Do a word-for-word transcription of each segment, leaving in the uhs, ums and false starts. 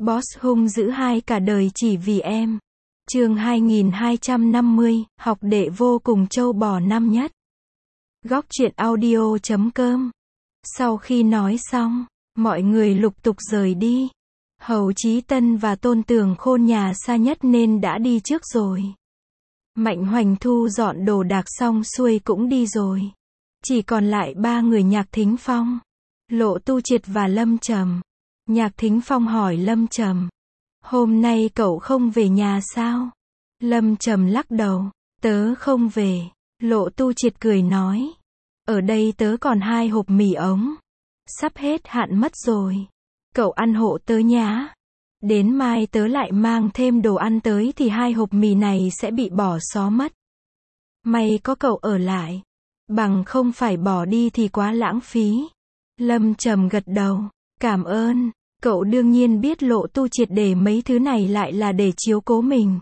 Boss hung dữ hai cả đời chỉ vì em. Chương hai nghìn hai trăm năm mươi, học đệ vô cùng trâu bò năm nhất. Góc truyện audio chấm com. Sau khi nói xong, mọi người lục tục rời đi. Hầu Chí Tân và Tôn Tường Khôn nhà xa nhất nên đã đi trước rồi. Mạnh Hoành thu dọn đồ đạc xong xuôi cũng đi rồi. Chỉ còn lại ba người Nhạc Thính Phong, Lộ Tu Triệt và Lâm Trầm. Nhạc Thính Phong hỏi Lâm Trầm: hôm nay cậu không về nhà sao? Lâm Trầm lắc đầu: tớ không về. Lộ Tu Triệt cười nói: ở đây tớ còn hai hộp mì ống. Sắp hết hạn mất rồi. Cậu ăn hộ tớ nhá. Đến mai tớ lại mang thêm đồ ăn tới thì hai hộp mì này sẽ bị bỏ xó mất. May có cậu ở lại. Bằng không phải bỏ đi thì quá lãng phí. Lâm Trầm gật đầu: cảm ơn. Cậu đương nhiên biết Lộ Tu Triệt để mấy thứ này lại là để chiếu cố mình.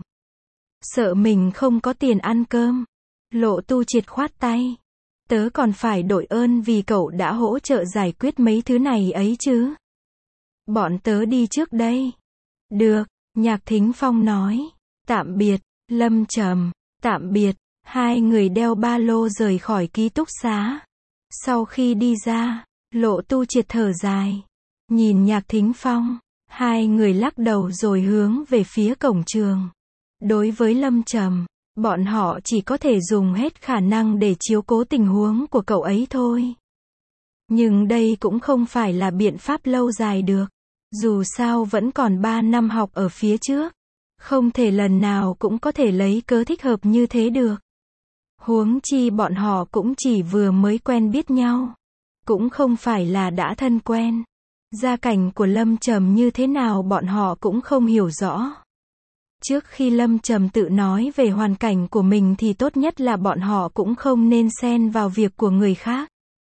Sợ mình không có tiền ăn cơm. Lộ Tu Triệt khoát tay: tớ còn phải đội ơn vì cậu đã hỗ trợ giải quyết mấy thứ này ấy chứ. Bọn tớ đi trước đây. Được, Nhạc Thính Phong nói. Tạm biệt. Lâm Trầm: tạm biệt. Hai người đeo ba lô rời khỏi ký túc xá. Sau khi đi ra, Lộ Tu Triệt thở dài, nhìn Nhạc Thính Phong. Hai người lắc đầu rồi hướng về phía cổng trường. Đối với Lâm Trầm, bọn họ chỉ có thể dùng hết khả năng để chiếu cố tình huống của cậu ấy thôi. Nhưng đây cũng không phải là biện pháp lâu dài được. Dù sao vẫn còn ba năm học ở phía trước. Không thể lần nào cũng có thể lấy cớ thích hợp như thế được. Huống chi bọn họ cũng chỉ vừa mới quen biết nhau. Cũng không phải là đã thân quen. Gia cảnh của Lâm Trầm như thế nào bọn họ cũng không hiểu rõ. Trước khi Lâm Trầm tự nói về hoàn cảnh của mình thì tốt nhất là bọn họ cũng không nên xen vào việc của người khác.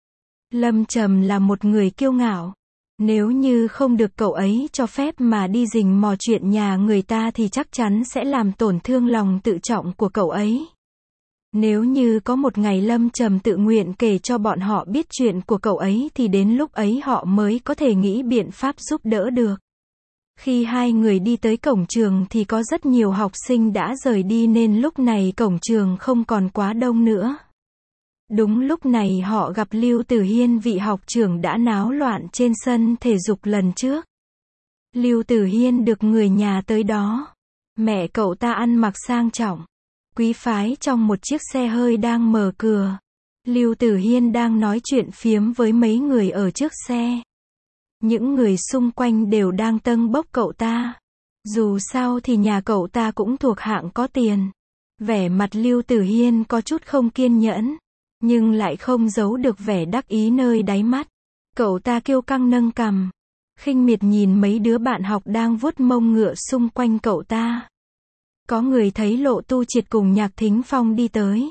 Lâm Trầm là một người kiêu ngạo. Nếu như không được cậu ấy cho phép mà đi rình mò chuyện nhà người ta thì chắc chắn sẽ làm tổn thương lòng tự trọng của cậu ấy. Nếu như có một ngày Lâm Trầm tự nguyện kể cho bọn họ biết chuyện của cậu ấy thì đến lúc ấy họ mới có thể nghĩ biện pháp giúp đỡ được. Khi hai người đi tới cổng trường thì có rất nhiều học sinh đã rời đi nên lúc này cổng trường không còn quá đông nữa. Đúng lúc này họ gặp Lưu Tử Hiên, vị học trưởng đã náo loạn trên sân thể dục lần trước. Lưu Tử Hiên được người nhà tới đó. Mẹ cậu ta ăn mặc sang trọng, quý phái trong một chiếc xe hơi đang mở cửa. Lưu Tử Hiên đang nói chuyện phiếm với mấy người ở trước xe. Những người xung quanh đều đang tâng bốc cậu ta. Dù sao thì nhà cậu ta cũng thuộc hạng có tiền. Vẻ mặt Lưu Tử Hiên có chút không kiên nhẫn, nhưng lại không giấu được vẻ đắc ý nơi đáy mắt. Cậu ta kiêu căng nâng cằm, khinh miệt nhìn mấy đứa bạn học đang vuốt mông ngựa xung quanh cậu ta. Có người thấy Lộ Tu Triệt cùng Nhạc Thính Phong đi tới,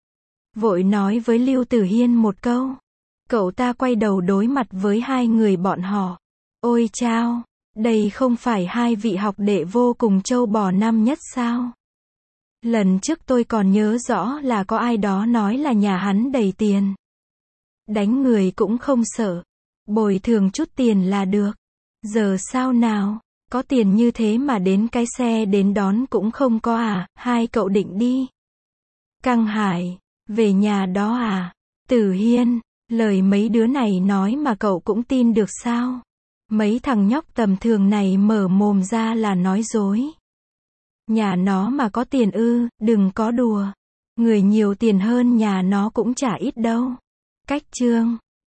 vội nói với Lưu Tử Hiên một câu. Cậu ta quay đầu đối mặt với hai người bọn họ. Ôi chao, đây không phải hai vị học đệ vô cùng trâu bò năm nhất sao? Lần trước tôi còn nhớ rõ là có ai đó nói là nhà hắn đầy tiền. Đánh người cũng không sợ. Bồi thường chút tiền là được. Giờ sao nào? Có tiền như thế mà đến cái xe đến đón cũng không có à? Hai cậu định đi Căng Hải về nhà đó à? Tử Hiên, lời mấy đứa này nói mà cậu cũng tin được sao? Mấy thằng nhóc tầm thường này mở mồm ra là nói dối. Nhà nó mà có tiền ư? Đừng có đùa. Người nhiều tiền hơn nhà nó cũng chả ít đâu. Cách chương